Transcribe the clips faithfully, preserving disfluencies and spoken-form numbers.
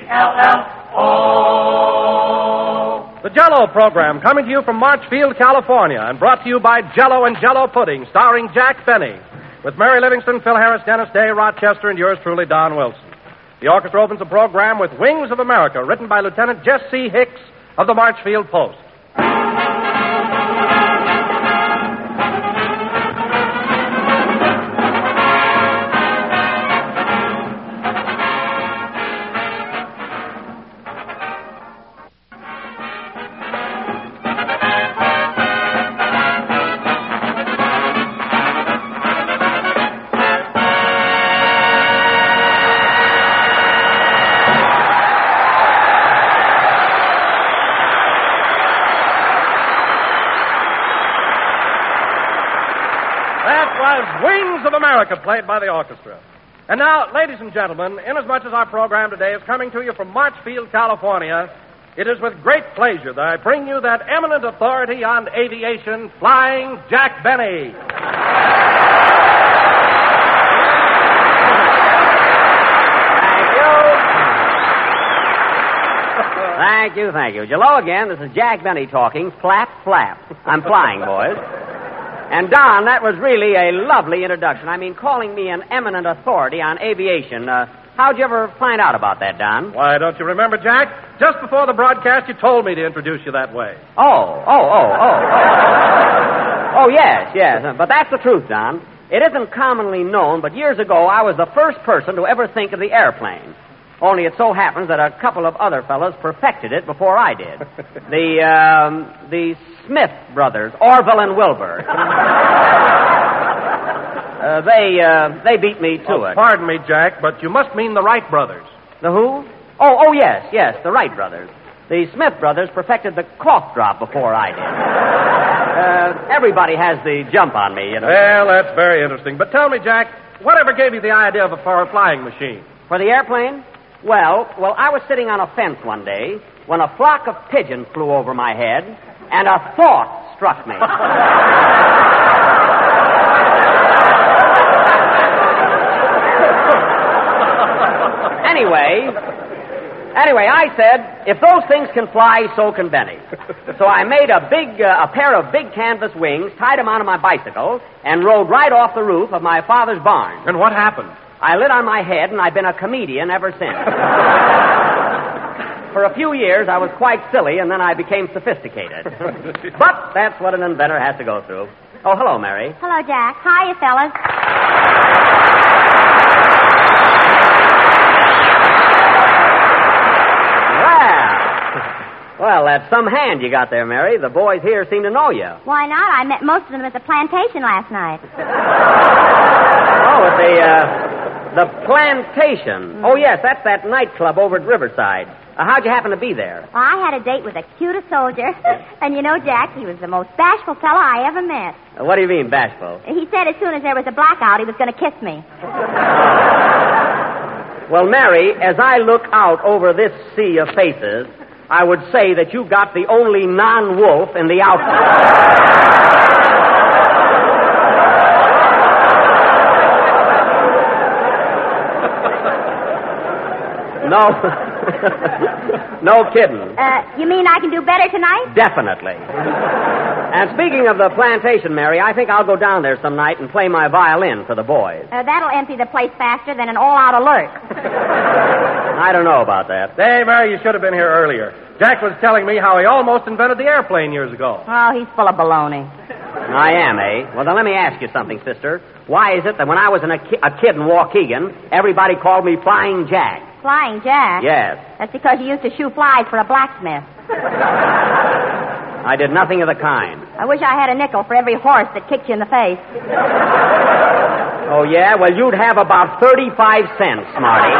L L O. The Jell-O program coming to you from Marchfield, California, and brought to you by Jell-O and Jell-O Pudding, starring Jack Benny, with Mary Livingston, Phil Harris, Dennis Day, Rochester, and yours truly, Don Wilson. The orchestra opens the program with Wings of America, written by Lieutenant Jesse Hicks of the Marchfield Post. Wings of America, played by the orchestra. And now, ladies and gentlemen, inasmuch as our program today is coming to you from Marchfield, California, it is with great pleasure that I bring you that eminent authority on aviation, Flying Jack Benny. Thank you, thank you. Hello again. This is Jack Benny talking. Flap, flap. I'm flying, boys. And, Don, that was really a lovely introduction. I mean, calling me an eminent authority on aviation. Uh, how'd you ever find out about that, Don? Why, don't you remember, Jack? Just before the broadcast, you told me to introduce you that way. Oh, oh, oh, oh. Oh, yes, yes. But that's the truth, Don. It isn't commonly known, but years ago, I was the first person to ever think of the airplane. Only it so happens that a couple of other fellows perfected it before I did. The, um, the Smith brothers, Orville and Wilbur. uh, they, uh, they beat me to oh, it. Pardon me, Jack, but you must mean the Wright brothers. The who? Oh, oh, yes, yes, the Wright brothers. The Smith brothers perfected the cough drop before I did. uh, everybody has the jump on me, you know. Well, that's very interesting. But tell me, Jack, whatever gave you the idea of a, for a flying machine? For the airplane? Well, well, I was sitting on a fence one day when a flock of pigeons flew over my head, and a thought struck me. anyway, anyway, I said, if those things can fly, so can Benny. So I made a big, uh, a pair of big canvas wings, tied them onto my bicycle, and rode right off the roof of my father's barn. And what happened? I lit on my head, and I've been a comedian ever since. For a few years, I was quite silly, and then I became sophisticated. But that's what an inventor has to go through. Oh, hello, Mary. Hello, Jack. Hiya, fellas. Well, that's some hand you got there, Mary. The boys here seem to know you. Why not? I met most of them at the plantation last night. Oh, at the, uh... The Plantation. Oh, yes, that's that nightclub over at Riverside. Uh, how'd you happen to be there? Well, I had a date with the cutest soldier. And you know, Jack, he was the most bashful fellow I ever met. Uh, what do you mean, bashful? He said as soon as there was a blackout, he was going to kiss me. Well, Mary, as I look out over this sea of faces, I would say that you got the only non-wolf in the outfit. No. No kidding. Uh, you mean I can do better tonight? Definitely. And speaking of the plantation, Mary, I think I'll go down there some night and play my violin for the boys. Uh, that'll empty the place faster than an all-out alert. I don't know about that. Hey, Mary, you should have been here earlier. Jack was telling me how he almost invented the airplane years ago. Oh, he's full of baloney. I am, eh? Well, then let me ask you something, sister. Why is it that when I was in a, ki- a kid in Waukegan, everybody called me Flying Jack? Flying Jack? Yes. That's because you used to shoe flies for a blacksmith. I did nothing of the kind. I wish I had a nickel for every horse that kicked you in the face. Oh, yeah? Well, you'd have about thirty-five cents, Smarty.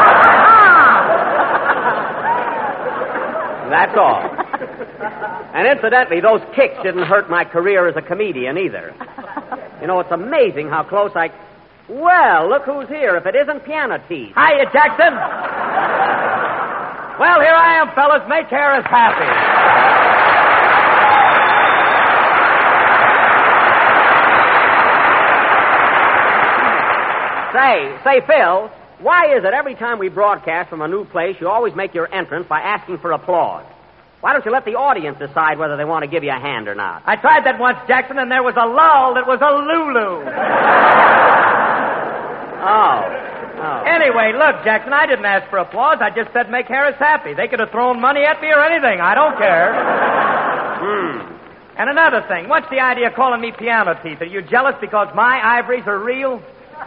That's all. And incidentally, those kicks didn't hurt my career as a comedian either. You know, it's amazing how close I... Well, look who's here, if it isn't Piano Teeth. Hiya, Jackson. Well, here I am, fellas. Make Harris happy. Say, say, Phil, why is it every time we broadcast from a new place, you always make your entrance by asking for applause? Why don't you let the audience decide whether they want to give you a hand or not? I tried that once, Jackson, and there was a lull that was a Lulu. Oh. oh. Anyway, look, Jackson, I didn't ask for applause. I just said make Harris happy. They could have thrown money at me or anything. I don't care. Hmm. And another thing, what's the idea of calling me piano teeth? Are you jealous because my ivories are real?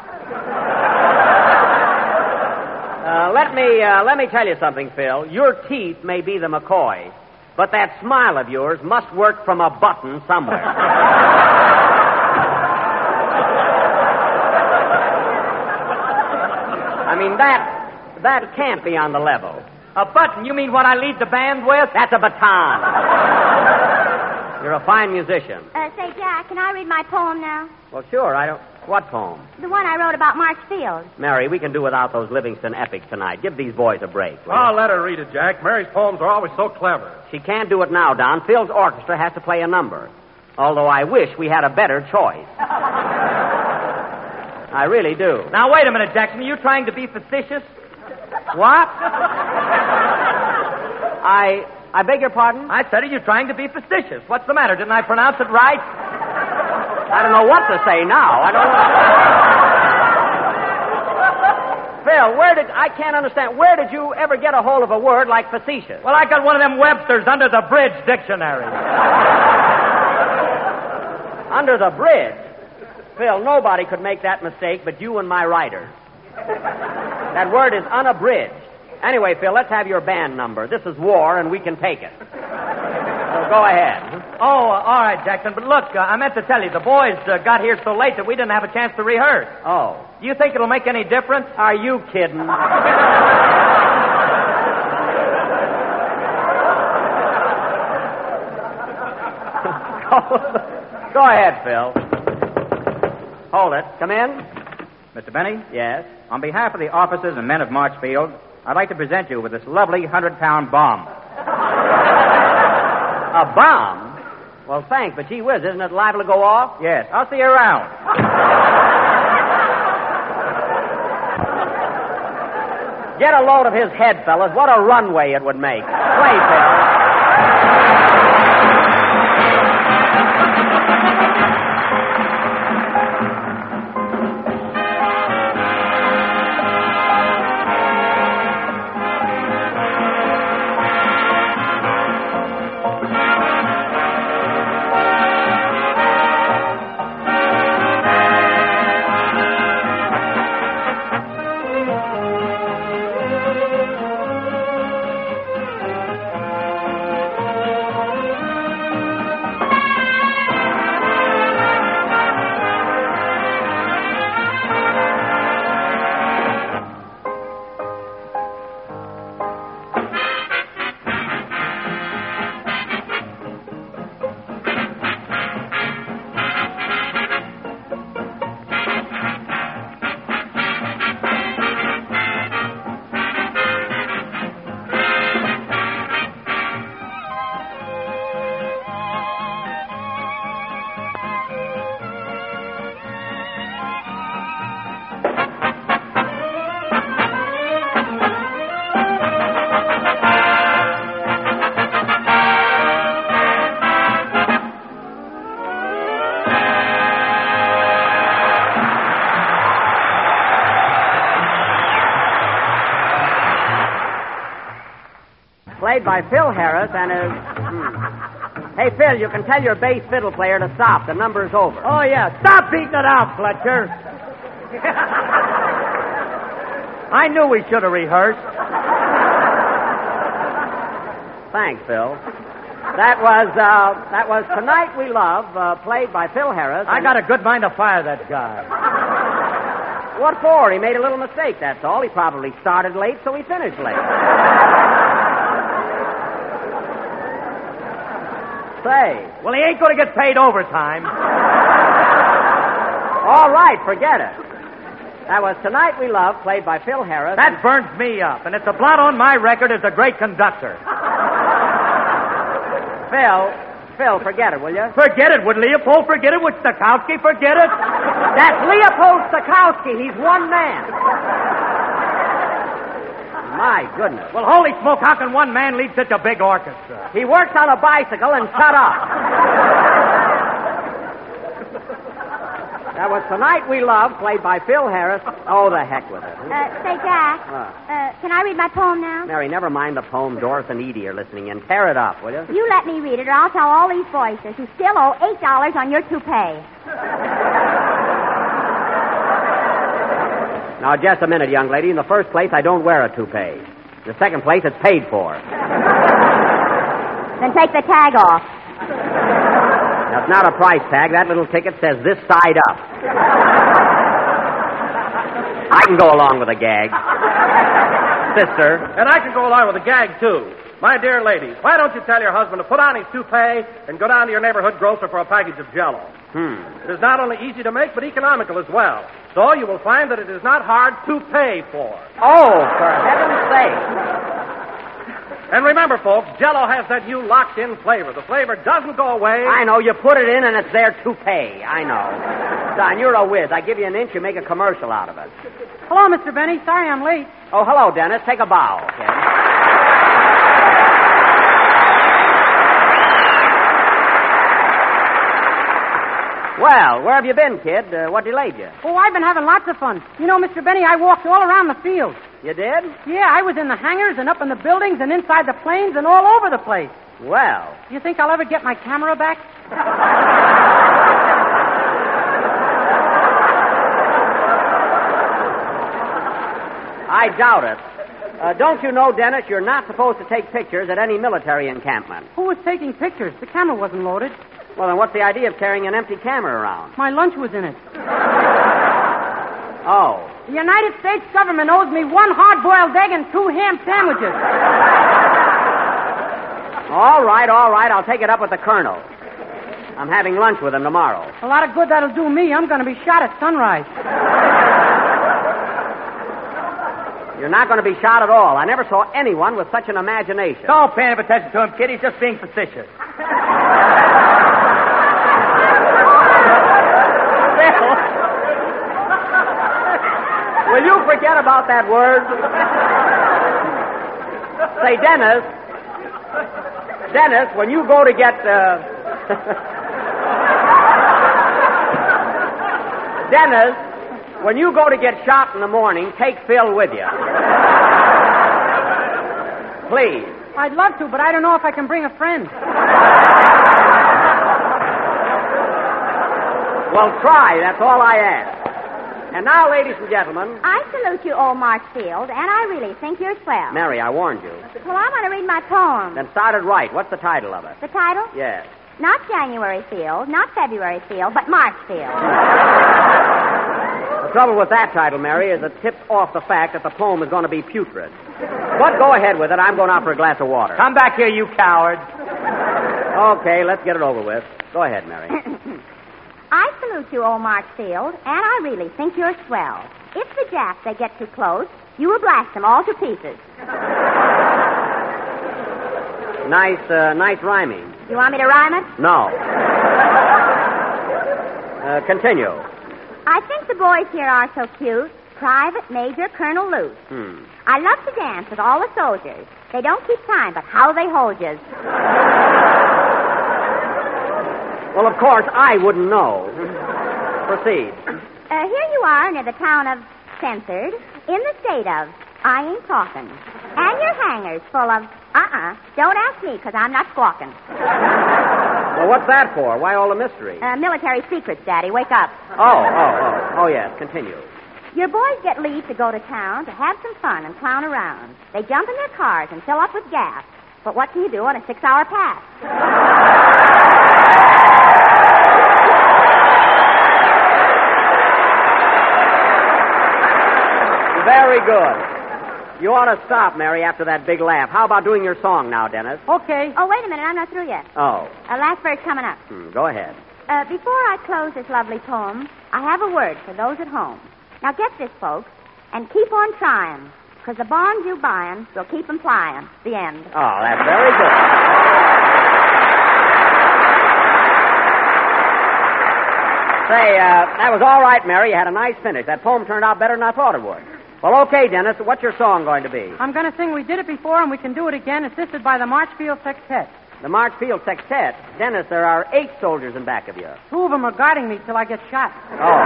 Uh, let me uh, let me tell you something, Phil. Your teeth may be the McCoy, but that smile of yours must work from a button somewhere. I mean, that that can't be on the level. A button? You mean what I lead the band with? That's a baton. You're a fine musician. Uh, say, Jack, can I read my poem now? Well, sure. I don't. What poem? The one I wrote about March Field. Mary, we can do without those Livingston epics tonight. Give these boys a break. will Oh, you? let her read it, Jack. Mary's poems are always so clever. She can't do it now, Don. Phil's orchestra has to play a number. Although I wish we had a better choice. I really do. Now, wait a minute, Jackson. Are you trying to be facetious? What? I I beg your pardon? I said, are you trying to be facetious? What's the matter? Didn't I pronounce it right? I don't know what to say now. I don't know. Phil, where did... I can't understand. Where did you ever get a hold of a word like facetious? Well, I got one of them Webster's under the bridge dictionary. Under the bridge? Phil, nobody could make that mistake but you and my writers. That word is unabridged. Anyway, Phil, let's have your band number. This is war, and we can take it. So go ahead. Oh, uh, all right, Jackson. But look, uh, I meant to tell you, the boys uh, got here so late that we didn't have a chance to rehearse. Oh. Do you think it'll make any difference? Are you kidding? Go ahead, Phil. Hold it. Come in. Mister Benny? Yes? On behalf of the officers and men of Marchfield, I'd like to present you with this lovely hundred-pound bomb. A bomb? Well, thanks, but gee whiz, isn't it liable to go off? Yes, I'll see you around. Get a load of his head, fellas. What a runway it would make. Play, Phil. Played by Phil Harris and his... Hmm. Hey, Phil, you can tell your bass fiddle player to stop. The number's over. Oh, yeah. Stop beating it out, Fletcher. I knew we should have rehearsed. Thanks, Phil. That was, uh, that was Tonight We Love, uh, played by Phil Harris. I got a good mind to fire that guy. What for? He made a little mistake, that's all. He probably started late, so he finished late. Say. Well, he ain't going to get paid overtime. All right, forget it. That was Tonight We Love, played by Phil Harris. That burns me up, and it's a blot on my record as a great conductor. Phil, Phil, forget it, will you? Forget it. Would Leopold forget it? Would Stokowski forget it? That's Leopold Stokowski. He's one man. My goodness. Well, holy smoke, how can one man lead such a big orchestra? He works on a bicycle and shut up. That was Tonight We Love, played by Phil Harris. Oh, the heck with it. Uh, say, Jack, What? uh, can I read my poem now? Mary, never mind the poem. Doris and Edie are listening in. Tear it up, will you? You let me read it, or I'll tell all these voices who still owe eight dollars on your toupee. Now, just a minute, young lady. In the first place, I don't wear a toupee. In the second place, it's paid for. Then take the tag off. That's not a price tag. That little ticket says this side up. I can go along with a gag. Sister. And I can go along with a gag, too. My dear ladies, why don't you tell your husband to put on his toupee and go down to your neighborhood grocer for a package of Jell-O? Hmm. It is not only easy to make, but economical as well. So you will find that it is not hard to pay for. Oh, for heaven's sake. And remember, folks, Jell-O has that new locked-in flavor. The flavor doesn't go away. I know. You put it in and it's there to pay. I know. Don, you're a whiz. I give you an inch, you make a commercial out of it. Hello, Mister Benny. Sorry I'm late. Oh, hello, Dennis. Take a bow, okay? Well, where have you been, kid? Uh, what delayed you? Oh, I've been having lots of fun. You know, Mister Benny, I walked all around the field. You did? Yeah, I was in the hangars and up in the buildings and inside the planes and all over the place. Well. Do you think I'll ever get my camera back? I doubt it. Uh, don't you know, Dennis, you're not supposed to take pictures at any military encampment. Who was taking pictures? The camera wasn't loaded. Well, then what's the idea of carrying an empty camera around? My lunch was in it. Oh. The United States government owes me one hard-boiled egg and two ham sandwiches. All right, all right. I'll take it up with the colonel. I'm having lunch with him tomorrow. A lot of good that'll do me. I'm going to be shot at sunrise. You're not going to be shot at all. I never saw anyone with such an imagination. Don't pay any attention to him, kid. He's just being facetious. Will you forget about that word? Say, Dennis. Dennis, when you go to get, uh... Dennis, when you go to get shot in the morning, take Phil with you. Please. I'd love to, but I don't know if I can bring a friend. Well, try. That's all I ask. And now, ladies and gentlemen... I salute you, old Marchfield, and I really think you're swell. Mary, I warned you. Well, I want to read my poem. Then start it right. What's the title of it? The title? Yes. Not January Field, not February Field, but March Field. The trouble with that title, Mary, is it tips off the fact that the poem is going to be putrid. But go ahead with it. I'm going out for a glass of water. Come back here, you coward. Okay, let's get it over with. Go ahead, Mary. I salute you, old Marchfield, and I really think you're swell. If the Japs, they get too close, you will blast them all to pieces. Nice, uh, nice rhyming. You want me to rhyme it? No. Uh, continue. I think the boys here are so cute. Private Major Colonel Luce. Hmm. I love to dance with all the soldiers. They don't keep time, but how they hold you. Well, of course, I wouldn't know. Proceed. Uh, here you are near the town of Censored, in the state of I ain't talking. And your hangers full of, uh-uh, don't ask me, because I'm not squawking. Well, what's that for? Why all the mystery? Uh, military secrets, Daddy. Wake up. Oh, oh, oh. Oh, yes. Continue. Your boys get leave to go to town to have some fun and clown around. They jump in their cars and fill up with gas. But what can you do on a six-hour pass? Very good. You ought to stop, Mary, after that big laugh. How about doing your song now, Dennis? Okay. Oh, wait a minute. I'm not through yet. Oh. Uh, last verse coming up. Hmm, go ahead. Uh, before I close this lovely poem, I have a word for those at home. Now get this, folks, and keep on trying, because the bonds you buying will keep them flying. The end. Oh, that's very good. Say, uh, that was all right, Mary. You had a nice finish. That poem turned out better than I thought it would. Well, okay, Dennis. What's your song going to be? I'm going to sing We Did It Before and We Can Do It Again, assisted by the Marchfield Sextet. The Marchfield Sextet? Dennis, there are eight soldiers in back of you. Two of them are guarding me till I get shot. Oh.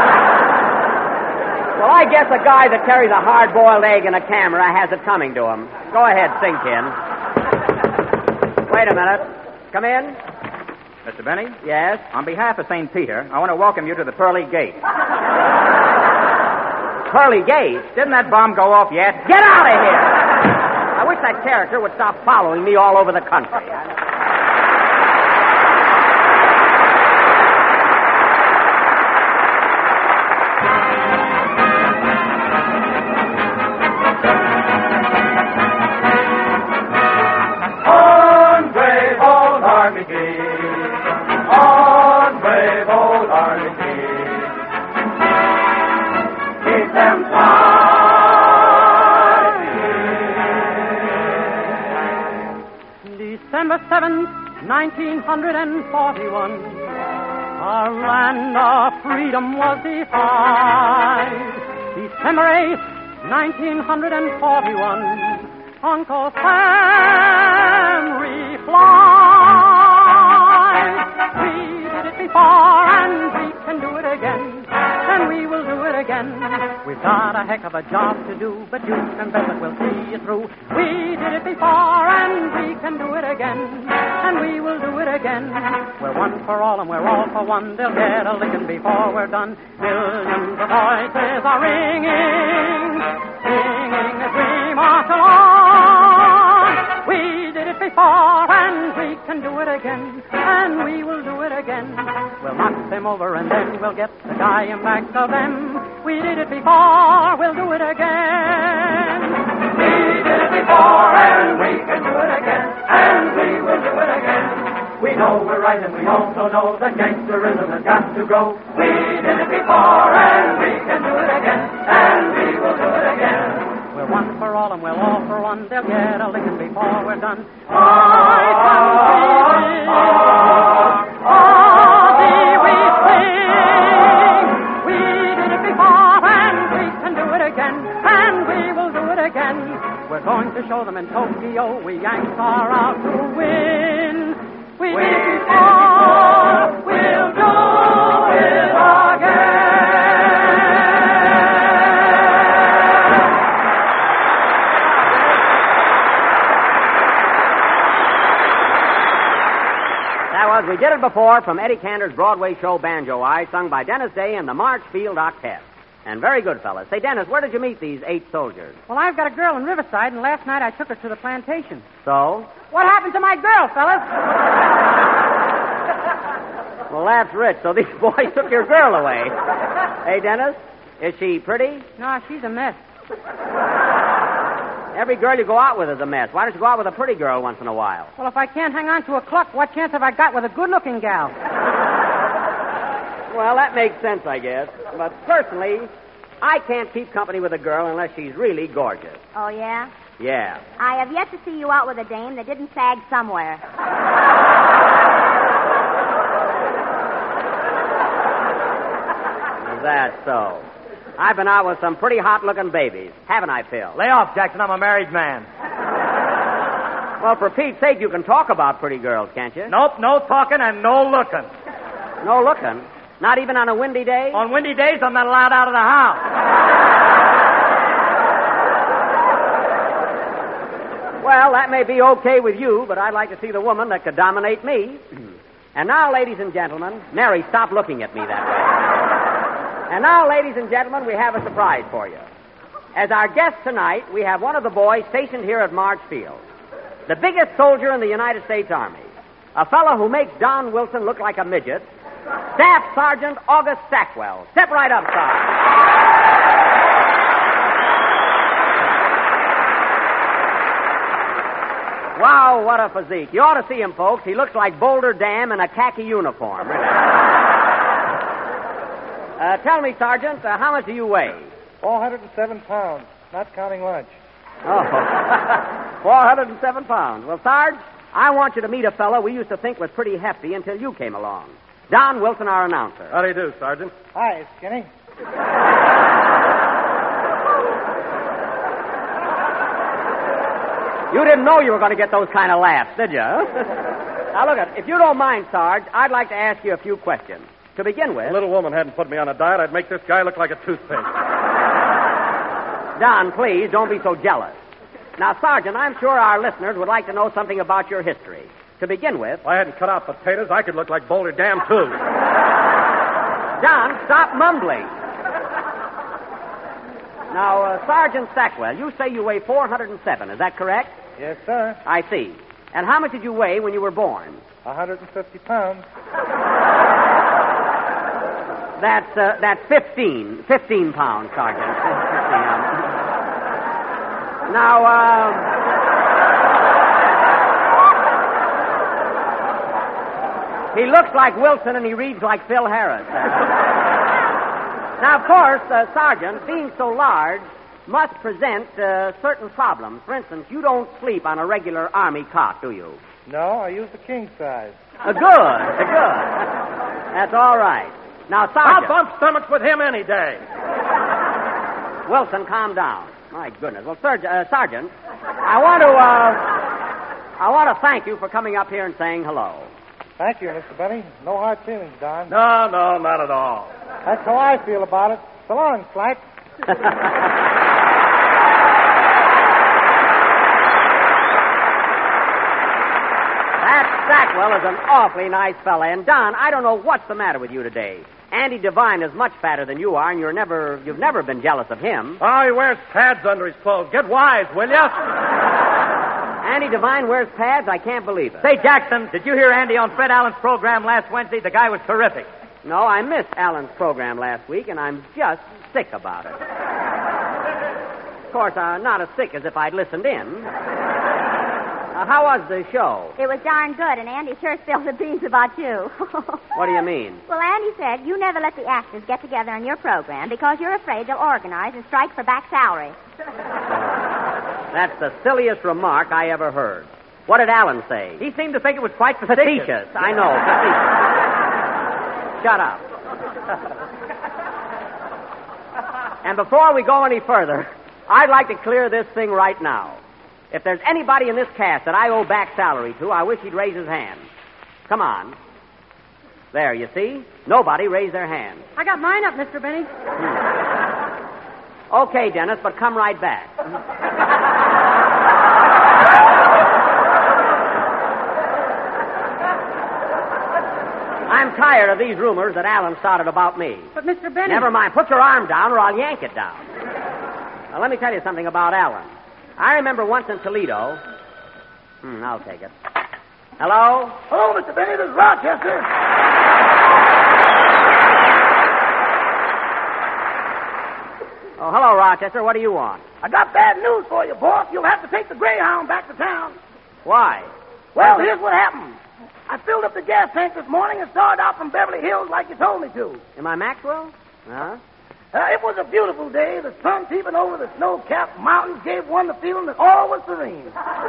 Well, I guess a guy that carries a hard-boiled egg and a camera has it coming to him. Go ahead, sing, Ken. Wait a minute. Come in. Mister Benny? Yes? On behalf of Saint Peter, I want to welcome you to the Pearly Gate. Pearly Gate? Didn't that bomb go off yet? Get out of here! I wish that character would stop following me all over the country. On brave old Army Gate, on brave old Army Gate, keep them December seventh, nineteen forty-one, our land of freedom was defied. December eighth, nineteen forty-one, Uncle Sam replied, we did it before and we can do it again, and we will do it again. We've got a heck of a job to do, but you can bet that we'll see it through. We did it before and we can do it again, and we will do it again. We're one for all and we're all for one. They'll get a licking before we're done. Millions of voices are ringing, singing as we march along. We did it before and we can do it again, and we will do it again. We'll knock them over and then we'll get the dying back of them. We did it before, we'll do it again. We did it before and we can do it again, and we will do it again. We know we're right and we also know that gangsterism has got to go. We did it before and we can do it again, and we will do it again. We're one for all and we're all for one. They'll get a licking before we're done. Oh, oh, oh, oh, we sing. We did it before and we can do it again, and we will do it again. We're going to show them in Tokyo we Yanks are out to win. We did it before, we'll do it again. That was We Did It Before from Eddie Cantor's Broadway show Banjo Eye, sung by Dennis Day and the Marchfield Octet. And very good, fellas. Say, Dennis, where did you meet these eight soldiers? Well, I've got a girl in Riverside, and last night I took her to the plantation. So? What happened to my girl, fellas? Well, that's rich. So these boys took your girl away. Hey, Dennis, is she pretty? No, she's a mess. Every girl you go out with is a mess. Why don't you go out with a pretty girl once in a while? Well, if I can't hang on to a cluck, what chance have I got with a good-looking gal? Well, that makes sense, I guess. But personally, I can't keep company with a girl unless she's really gorgeous. Oh, yeah? Yeah. I have yet to see you out with a dame that didn't sag somewhere. Is that so? I've been out with some pretty hot-looking babies, haven't I, Phil? Lay off, Jackson. I'm a married man. Well, for Pete's sake, you can talk about pretty girls, can't you? Nope, no talking and no looking. No looking? Not even on a windy day? On windy days, I'm not allowed out of the house. Well, that may be okay with you, but I'd like to see the woman that could dominate me. And now, ladies and gentlemen, Mary, stop looking at me that way. And now, ladies and gentlemen, we have a surprise for you. As our guest tonight, we have one of the boys stationed here at Marchfield, the biggest soldier in the United States Army, a fellow who makes Don Wilson look like a midget, Staff Sergeant August Stackwell. Step right up, Sergeant. Wow, what a physique. You ought to see him, folks. He looks like Boulder Dam in a khaki uniform. uh, tell me, Sergeant, uh, how much do you weigh? four hundred seven pounds, not counting lunch. Oh, four hundred seven pounds. Well, Sarge, I want you to meet a fellow we used to think was pretty hefty until you came along. Don Wilson, our announcer. How do you do, Sergeant? Hi, Skinny. You didn't know you were going to get those kind of laughs, did you? Now, look, if you don't mind, Sarge, I'd like to ask you a few questions. To begin with... If a little woman hadn't put me on a diet, I'd make this guy look like a toothpick. Don, please, don't be so jealous. Now, Sergeant, I'm sure our listeners would like to know something about your history. To begin with... If I hadn't cut out potatoes, I could look like Boulder Dam, too. Don, stop mumbling. Now, uh, Sergeant Stackwell, you say you weigh four hundred seven, is that correct? Yes, sir. I see. And how much did you weigh when you were born? one hundred fifty pounds. That's, uh, that's fifteen. fifteen pounds, Sergeant. fifteen, um... Now, uh... he looks like Wilson and he reads like Phil Harris. Now, of course, uh, Sergeant, being so large, must present uh, certain problems. For instance, you don't sleep on a regular Army cot, do you? No, I use the king size. Uh, good, uh, good. That's all right. Now, Sergeant... I'll bump stomachs with him any day. Wilson, calm down. My goodness. Well, Sir, uh, Sergeant, I want to, uh... I want to thank you for coming up here and saying hello. Thank you, Mister Benny. No hard feelings, Don. No, no, not at all. That's how I feel about it. So long, Slack. That Stackwell is an awfully nice fella. And, Don, I don't know what's the matter with you today. Andy Devine is much fatter than you are, and you're never, you've never been jealous of him. Oh, he wears pads under his clothes. Get wise, will you? Andy Devine wears pads? I can't believe it. Say, Jackson, did you hear Andy on Fred Allen's program last Wednesday? The guy was terrific. No, I missed Allen's program last week, and I'm just sick about it. Of course, uh, not as sick as if I'd listened in. Uh, how was the show? It was darn good, and Andy sure spilled the beans about you. What do you mean? Well, Andy said you never let the actors get together on your program because you're afraid they'll organize and strike for back salary. That's the silliest remark I ever heard. What did Allen say? He seemed to think it was quite facetious. Facetious. I know, facetious. Shut up. And before we go any further, I'd like to clear this thing right now. If there's anybody in this cast that I owe back salary to, I wish he'd raise his hand. Come on. There, you see? Nobody raised their hand. I got mine up, Mister Benny. Hmm. Okay, Dennis, but come right back. I'm tired of these rumors that Allen started about me. But, Mister Benny... Never mind. Put your arm down or I'll yank it down. Now, let me tell you something about Allen. I remember once in Toledo... Hmm, I'll take it. Hello? Hello, Mister Benny. This is Rochester. Oh, hello, Rochester. What do you want? I got bad news for you, boss. You'll have to take the Greyhound back to town. Why? Well, here's what happened. I filled up the gas tank this morning and started out from Beverly Hills like you told me to. Am I Maxwell? Huh? Uh, it was a beautiful day. The sun peeping over the snow-capped mountains gave one the feeling that all was serene.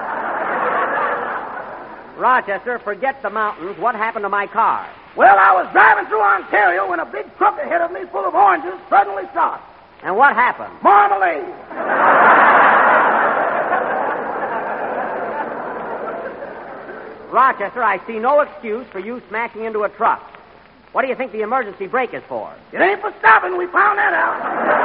Rochester, forget the mountains. What happened to my car? Well, I was driving through Ontario when a big truck ahead of me full of oranges suddenly stopped. And what happened? Marmalade. Rochester, I see no excuse for you smashing into a truck. What do you think the emergency brake is for? It ain't for stopping. We found that out.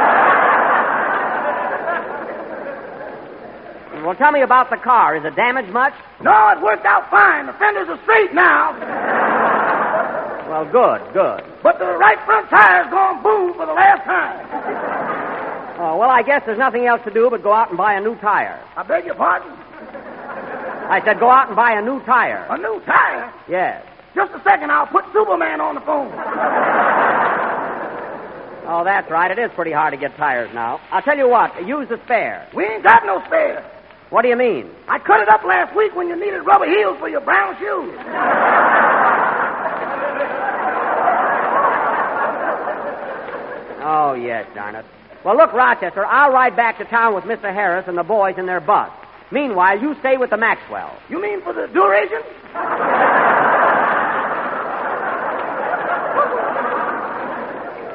Well, tell me about the car. Is it damaged much? No, it worked out fine. The fenders are straight now. Well, good, good. But the right front tire's gone boom for the last time. Oh, well, I guess there's nothing else to do but go out and buy a new tire. I beg your pardon? I said go out and buy a new tire. A new tire? Yes. Just a second, I'll put Superman on the phone. Oh, that's right. It is pretty hard to get tires now. I'll tell you what. Use the spare. We ain't got no spare. What do you mean? I cut it up last week when you needed rubber heels for your brown shoes. Oh, yes, darn it. Well, look, Rochester, I'll ride back to town with Mister Harris and the boys in their bus. Meanwhile, you stay with the Maxwell. You mean for the duration?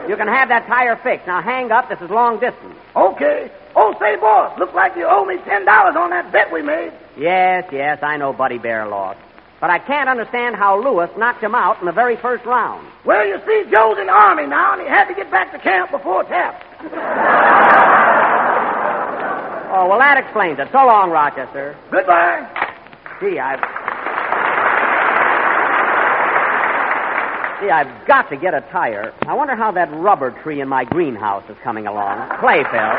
You can have that tire fixed. Now hang up. This is long distance. Okay. Oh, say, boss, looks like you owe me ten dollars on that bet we made. Yes, yes, I know Buddy Bear lost. But I can't understand how Lewis knocked him out in the very first round. Well, you see, Joe's in the Army now, and he had to get back to camp before tap. Oh, well, that explains it. So long, Rochester. Goodbye. Gee, I've... Gee, I've got to get a tire. I wonder how that rubber tree in my greenhouse is coming along. Play, Phil.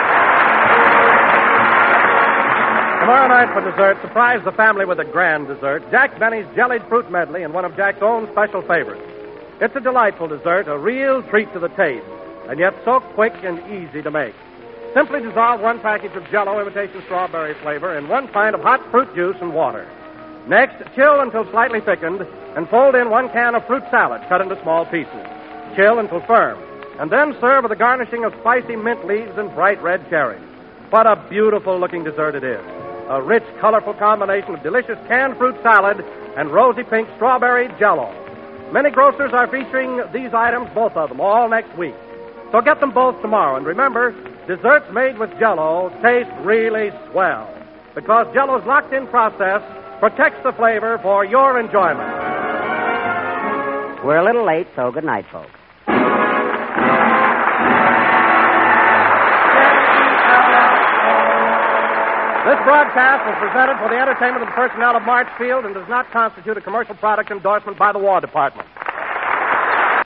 Tomorrow night for dessert, surprise the family with a grand dessert, Jack Benny's jellied fruit medley and one of Jack's own special favorites. It's a delightful dessert, a real treat to the taste, and yet so quick and easy to make. Simply dissolve one package of Jell-O imitation strawberry flavor in one pint of hot fruit juice and water. Next, chill until slightly thickened and fold in one can of fruit salad cut into small pieces. Chill until firm, and then serve with a garnishing of spicy mint leaves and bright red cherries. What a beautiful-looking dessert it is. A rich, colorful combination of delicious canned fruit salad and rosy pink strawberry Jell-O. Many grocers are featuring these items, both of them, all next week. So get them both tomorrow. And remember, desserts made with Jell-O taste really swell, because Jell-O's locked-in process protects the flavor for your enjoyment. We're a little late, so good night, folks. This broadcast was presented for the entertainment of the personnel of Marchfield and does not constitute a commercial product endorsement by the War Department.